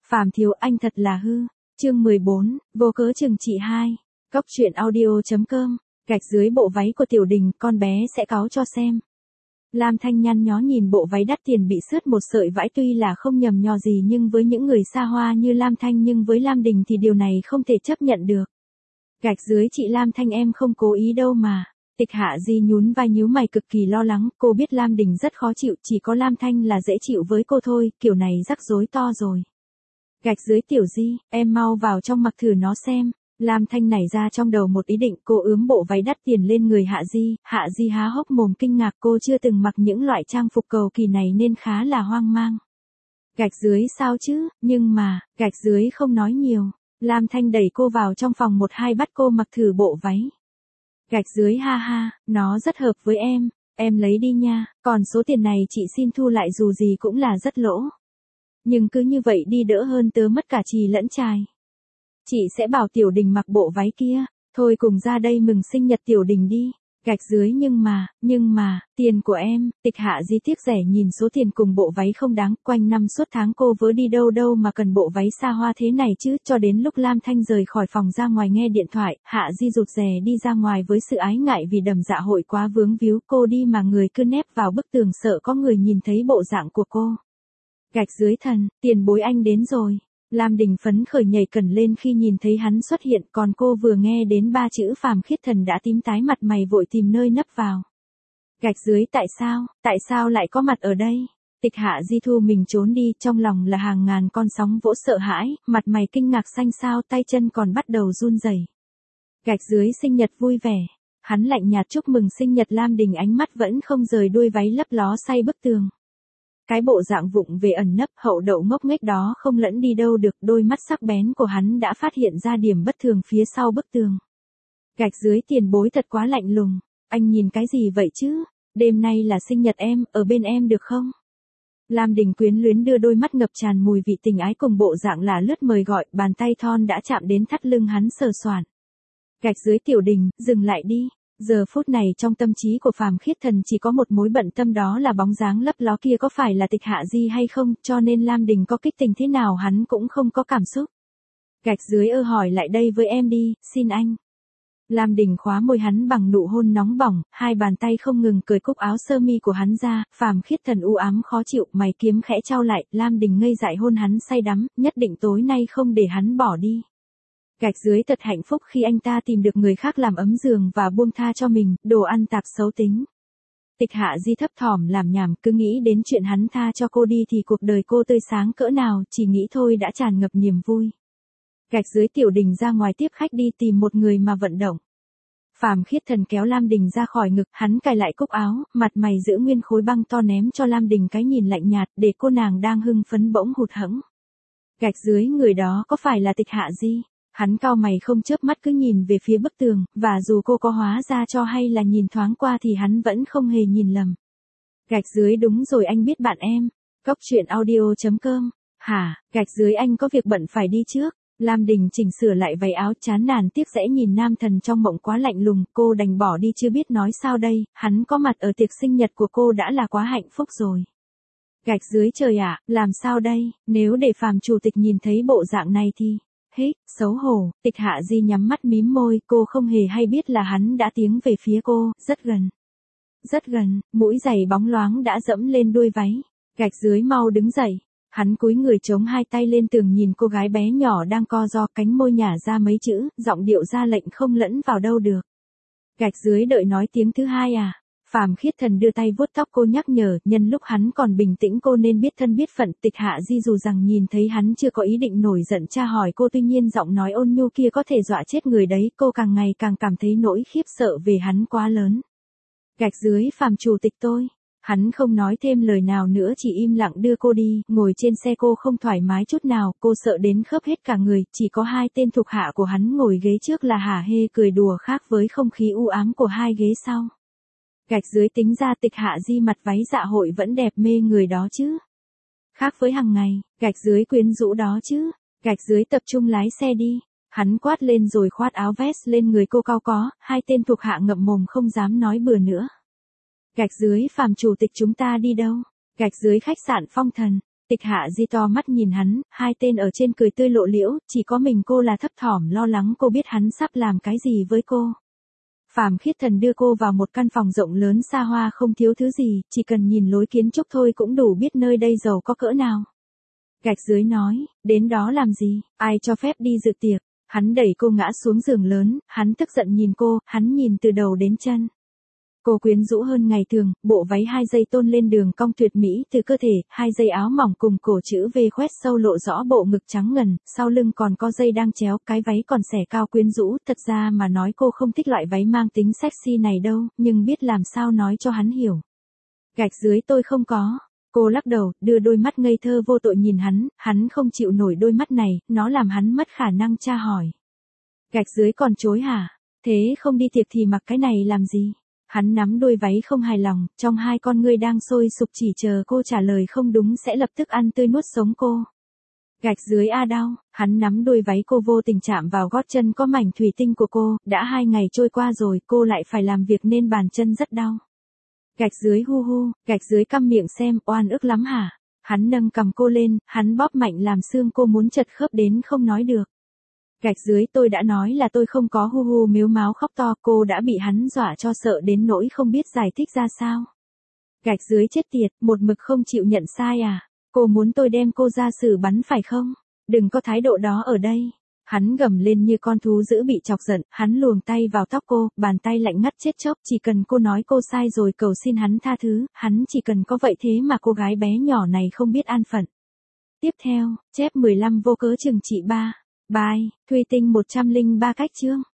Phàm thiếu anh thật là hư. Chương 14, vô cớ trừng trị 2. Cóc truyện audio.com. Gạch dưới bộ váy của Tiểu Đình, con bé sẽ cáu cho xem. Lam Thanh nhăn nhó nhìn bộ váy đắt tiền bị sướt một sợi vải, tuy là không nhầm nhò gì nhưng với những người xa hoa như Lam Thanh, nhưng với Lam Đình thì điều này không thể chấp nhận được. Gạch dưới chị Lam Thanh, em không cố ý đâu mà. Tịch Hạ Di nhún vai nhíu mày cực kỳ lo lắng, cô biết Lam Đình rất khó chịu, chỉ có Lam Thanh là dễ chịu với cô thôi, kiểu này rắc rối to rồi. Gạch dưới Tiểu Di, em mau vào trong mặc thử nó xem. Lam Thanh nảy ra trong đầu một ý định, cô ướm bộ váy đắt tiền lên người Hạ Di há hốc mồm kinh ngạc, cô chưa từng mặc những loại trang phục cầu kỳ này nên khá là hoang mang. Gạch dưới sao chứ, nhưng mà, gạch dưới không nói nhiều. Lam Thanh đẩy cô vào trong phòng 1-2 bắt cô mặc thử bộ váy. Gạch dưới ha ha, nó rất hợp với em lấy đi nha, còn số tiền này chị xin thu lại, dù gì cũng là rất lỗ. Nhưng cứ như vậy đi đỡ hơn tớ mất cả chì lẫn chài. Chị sẽ bảo Tiểu Đình mặc bộ váy kia, thôi cùng ra đây mừng sinh nhật Tiểu Đình đi. Gạch dưới nhưng mà, tiền của em. Tịch Hạ Di tiếc rẻ nhìn số tiền cùng bộ váy không đáng, quanh năm suốt tháng cô vớ đi đâu mà cần bộ váy xa hoa thế này chứ. Cho đến lúc Lam Thanh rời khỏi phòng ra ngoài nghe điện thoại, Hạ Di rụt rè đi ra ngoài với sự ái ngại vì đầm dạ hội quá vướng víu, cô đi mà người cứ nép vào bức tường sợ có người nhìn thấy bộ dạng của cô. Gạch dưới thần, tiền bối anh đến rồi. Lam Đình phấn khởi nhảy cẩn lên khi nhìn thấy hắn xuất hiện, còn cô vừa nghe đến 3 chữ Phàm Khiết Thần đã tím tái mặt mày vội tìm nơi nấp vào. Gạch dưới tại sao lại có mặt ở đây? Tịch Hạ Di thu mình trốn đi, trong lòng là hàng ngàn con sóng vỗ sợ hãi, mặt mày kinh ngạc xanh xao, tay chân còn bắt đầu run rẩy. Gạch dưới sinh nhật vui vẻ. Hắn lạnh nhạt chúc mừng sinh nhật Lam Đình, ánh mắt vẫn không rời đuôi váy lấp ló say bức tường. Cái bộ dạng vụng về ẩn nấp hậu đậu ngốc nghếch đó không lẫn đi đâu được, đôi mắt sắc bén của hắn đã phát hiện ra điểm bất thường phía sau bức tường. Gạch dưới tiền bối thật quá lạnh lùng, anh nhìn cái gì vậy chứ? Đêm nay là sinh nhật em, ở bên em được không? Lam Đình quyến luyến đưa đôi mắt ngập tràn mùi vị tình ái cùng bộ dạng là lướt mời gọi, bàn tay thon đã chạm đến thắt lưng hắn sờ soạng. Gạch dưới Tiểu Đình, dừng lại đi. Giờ phút này trong tâm trí của Phàm Khiết Thần chỉ có một mối bận tâm, đó là bóng dáng lấp ló kia có phải là Tịch Hạ Di hay không, cho nên Lam Đình có kích tình thế nào hắn cũng không có cảm xúc. Gạch dưới hỏi lại đây với em đi, xin anh. Lam Đình khóa môi hắn bằng nụ hôn nóng bỏng, hai bàn tay không ngừng cởi cúc áo sơ mi của hắn ra, Phàm Khiết Thần u ám khó chịu, mày kiếm khẽ chau lại, Lam Đình ngây dại hôn hắn say đắm, nhất định tối nay không để hắn bỏ đi. Gạch dưới thật hạnh phúc khi anh ta tìm được người khác làm ấm giường và buông tha cho mình, đồ ăn tạp xấu tính. Tịch Hạ Di thấp thỏm làm nhảm, cứ nghĩ đến chuyện hắn tha cho cô đi thì cuộc đời cô tươi sáng cỡ nào, chỉ nghĩ thôi đã tràn ngập niềm vui. Gạch dưới Tiểu Đình ra ngoài tiếp khách đi tìm một người mà vận động. Phàm Khiết Thần kéo Lam Đình ra khỏi ngực, hắn cài lại cúc áo, mặt mày giữ nguyên khối băng to ném cho Lam Đình cái nhìn lạnh nhạt để cô nàng đang hưng phấn bỗng hụt hẫng. Gạch dưới người đó có phải là Tịch Hạ Di? Hắn cau mày không chớp mắt cứ nhìn về phía bức tường, và dù cô có hóa ra cho hay là nhìn thoáng qua thì hắn vẫn không hề nhìn lầm. Gạch dưới đúng rồi, anh biết bạn em. Cóc truyện audio.com. Hả, gạch dưới anh có việc bận phải đi trước. Lam Đình chỉnh sửa lại váy áo, chán nản tiếc rẽ nhìn nam thần trong mộng quá lạnh lùng, cô đành bỏ đi chưa biết nói sao đây, hắn có mặt ở tiệc sinh nhật của cô đã là quá hạnh phúc rồi. Gạch dưới trời ạ, làm sao đây, nếu để Phàm chủ tịch nhìn thấy bộ dạng này thì... Hít, xấu hổ. Tịch Hạ Di nhắm mắt mím môi, cô không hề hay biết là hắn đã tiến về phía cô, rất gần. Rất gần, mũi giày bóng loáng đã dẫm lên đuôi váy. Gạch dưới mau đứng dậy. Hắn cúi người chống hai tay lên tường nhìn cô gái bé nhỏ đang co ro, cánh môi nhả ra mấy chữ, giọng điệu ra lệnh không lẫn vào đâu được. Gạch dưới đợi nói tiếng thứ hai à? Phàm Khiết Thần đưa tay vuốt tóc cô nhắc nhở, nhân lúc hắn còn bình tĩnh cô nên biết thân biết phận. Tịch Hạ Di dù rằng nhìn thấy hắn chưa có ý định nổi giận tra hỏi cô, tuy nhiên giọng nói ôn nhu kia có thể dọa chết người đấy, cô càng ngày càng cảm thấy nỗi khiếp sợ về hắn quá lớn. Gạch dưới Phàm chủ tịch tôi. Hắn không nói thêm lời nào nữa, chỉ im lặng đưa cô đi, ngồi trên xe cô không thoải mái chút nào, cô sợ đến khớp hết cả người, chỉ có hai tên thuộc hạ của hắn ngồi ghế trước là hả hê cười đùa, khác với không khí u ám của hai ghế sau. Gạch dưới tính ra Tịch Hạ Di mặc váy dạ hội vẫn đẹp mê người đó chứ. Khác với hàng ngày, gạch dưới quyến rũ đó chứ. Gạch dưới tập trung lái xe đi. Hắn quát lên rồi khoát áo vest lên người cô cao có, hai tên thuộc hạ ngậm mồm không dám nói bừa nữa. Gạch dưới Phàm chủ tịch chúng ta đi đâu? Gạch dưới khách sạn Phong Thần. Tịch Hạ Di to mắt nhìn hắn, hai tên ở trên cười tươi lộ liễu, chỉ có mình cô là thấp thỏm lo lắng cô biết hắn sắp làm cái gì với cô. Phàm Khiết Thần đưa cô vào một căn phòng rộng lớn xa hoa không thiếu thứ gì, chỉ cần nhìn lối kiến trúc thôi cũng đủ biết nơi đây giàu có cỡ nào. Gạch Dưới nói, đến đó làm gì, ai cho phép đi dự tiệc. Hắn đẩy cô ngã xuống giường lớn, hắn tức giận nhìn cô, hắn nhìn từ đầu đến chân. Cô quyến rũ hơn ngày thường, bộ váy 2 dây tôn lên đường cong tuyệt mỹ từ cơ thể, 2 dây áo mỏng cùng cổ chữ V khoét sâu lộ rõ bộ ngực trắng ngần, sau lưng còn có dây đang chéo, cái váy còn xẻ cao quyến rũ, thật ra mà nói cô không thích loại váy mang tính sexy này đâu, nhưng biết làm sao nói cho hắn hiểu. Gạch Dưới tôi không có. Cô lắc đầu, đưa đôi mắt ngây thơ vô tội nhìn hắn không chịu nổi đôi mắt này, nó làm hắn mất khả năng tra hỏi. Gạch Dưới còn chối hả? Thế không đi tiệc thì mặc cái này làm gì? Hắn nắm đôi váy không hài lòng, trong hai con ngươi đang sôi sục chỉ chờ cô trả lời không đúng sẽ lập tức ăn tươi nuốt sống cô. Gạch Dưới a đau, hắn nắm đôi váy cô vô tình chạm vào gót chân có mảnh thủy tinh của cô, đã 2 ngày trôi qua rồi cô lại phải làm việc nên bàn chân rất đau. Gạch Dưới hu hu, Gạch Dưới câm miệng xem, oan ức lắm hả? Hắn nâng cầm cô lên, hắn bóp mạnh làm xương cô muốn chật khớp đến không nói được. Gạch Dưới tôi đã nói là tôi không có hu hu mếu máo khóc to, cô đã bị hắn dọa cho sợ đến nỗi không biết giải thích ra sao. Gạch Dưới chết tiệt, một mực không chịu nhận sai à? Cô muốn tôi đem cô ra xử bắn phải không? Đừng có thái độ đó ở đây. Hắn gầm lên như con thú dữ bị chọc giận, hắn luồn tay vào tóc cô, bàn tay lạnh ngắt chết chóc, chỉ cần cô nói cô sai rồi cầu xin hắn tha thứ, hắn chỉ cần có vậy thế mà cô gái bé nhỏ này không biết an phận. Tiếp theo, chép 15 vô cớ trừng trị 3. Bài, Thùy Tinh 103 cách chương.